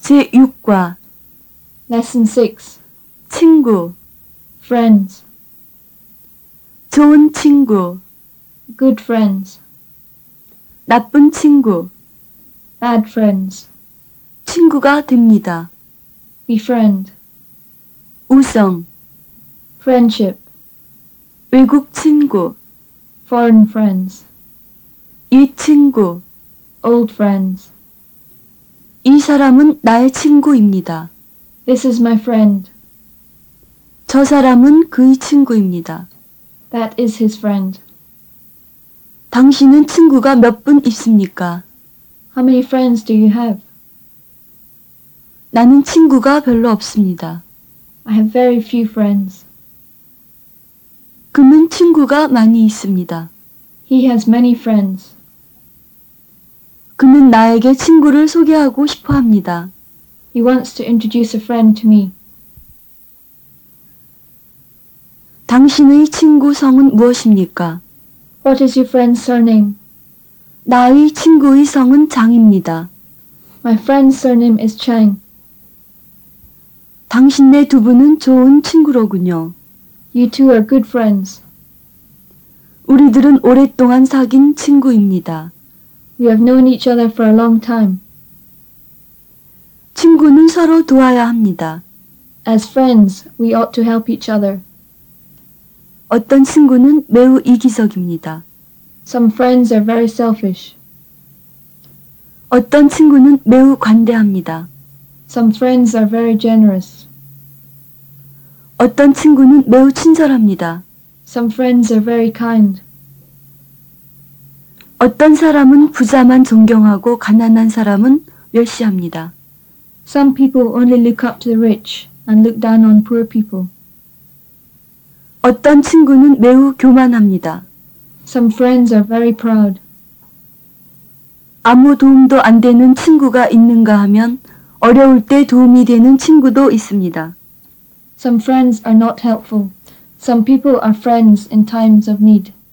제6과 Lesson 6. 친구, Friends. 좋은 친구, Good friends. 나쁜 친구, Bad friends. 친구가 됩니다. Befriend. 우정, Friendship. 외국 친구, Foreign friends. 이 친구, Old friends. 이 사람은 나의 친구입니다. This is my friend. 저 사람은 그의 친구입니다. That is his friend. 당신은 친구가 몇 분 있습니까? How many friends do you have? 나는 친구가 별로 없습니다. I have very few friends. 그는 친구가 많이 있습니다. He has many friends. 그는 나에게 친구를 소개하고 싶어 합니다. He wants to introduce a friend to me. 당신의 친구 성은 무엇입니까? What is your friend's surname? 나의 친구의 성은 장입니다. My friend's surname is Chang. 당신네 두 분은 좋은 친구로군요. You two are good friends. 우리들은 오랫동안 사귄 친구입니다. We have known each other for a long time. 친구는 서로 도와야 합니다. As friends, we ought to help each other. 어떤 친구는 매우 이기적입니다. Some friends are very selfish. 어떤 친구는 매우 관대합니다. Some friends are very generous. 어떤 친구는 매우 친절합니다. Some friends are very kind. 어떤 사람은 부자만 존경하고 가난한 사람은 멸시합니다. Some people only look up to the rich and look down on poor people. 어떤 친구는 매우 교만합니다. Some friends are very proud. 아무 도움도 안 되는 친구가 있는가 하면 어려울 때 도움이 되는 친구도 있습니다. Some friends are not helpful. Some people are friends in times of need.